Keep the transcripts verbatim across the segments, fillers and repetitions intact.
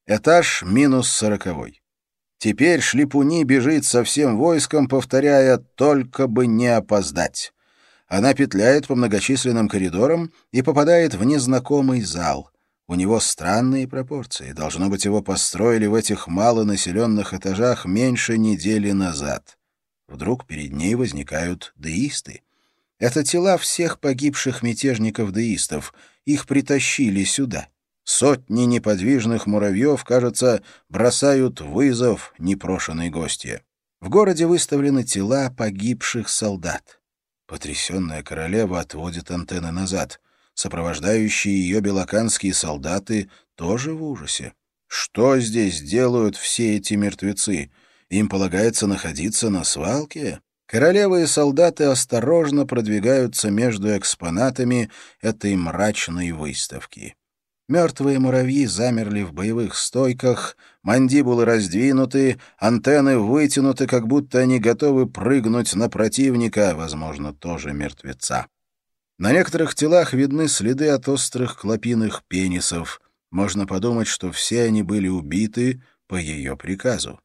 Этаж минус сороковой. Теперь Шлипуни бежит со всем войском, повторяя «только бы не опоздать». Она петляет по многочисленным коридорам и попадает в незнакомый зал. У него странные пропорции. Должно быть, его построили в этих малонаселенных этажах меньше недели назад. Вдруг перед ней возникают деисты. Это тела всех погибших мятежников-деистов. Их притащили сюда. Сотни неподвижных муравьев, кажется, бросают вызов непрошенной гостье. В городе выставлены тела погибших солдат. Потрясенная королева отводит антенны назад. Сопровождающие ее белоканские солдаты тоже в ужасе. Что здесь делают все эти мертвецы? Им полагается находиться на свалке? Королева и солдаты осторожно продвигаются между экспонатами этой мрачной выставки. Мертвые муравьи замерли в боевых стойках, мандибулы раздвинуты, антенны вытянуты, как будто они готовы прыгнуть на противника, возможно, тоже мертвеца. На некоторых телах видны следы от острых клопиных пенисов. Можно подумать, что все они были убиты по ее приказу.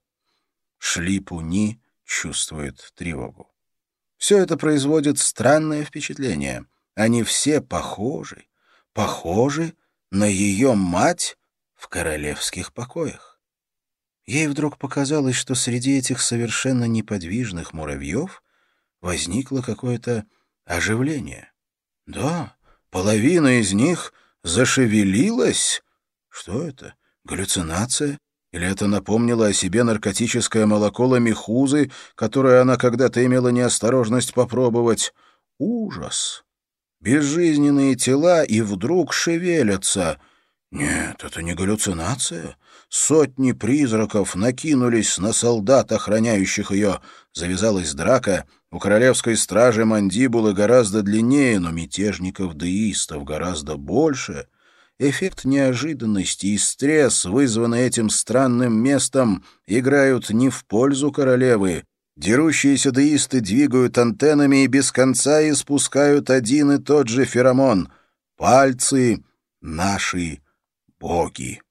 Шлипуни чувствует тревогу. Все это производит странное впечатление. Они все похожи, похожи на ее мать в королевских покоях. Ей вдруг показалось, что среди этих совершенно неподвижных муравьев возникло какое-то оживление. Да, половина из них зашевелилась. Что это? Галлюцинация? Или это напомнило о себе наркотическое молоко ламихузы, которое она когда-то имела неосторожность попробовать? Ужас! Безжизненные тела и вдруг шевелятся. Нет, это не галлюцинация. Сотни призраков накинулись на солдат, охраняющих ее. Завязалась драка. У королевской стражи мандибулы гораздо длиннее, но мятежников-деистов гораздо больше. Эффект неожиданности и стресс, вызванный этим странным местом, играют не в пользу королевы. Дерущиеся деисты двигают антеннами и без конца испускают один и тот же феромон. Пальцы — наши боги.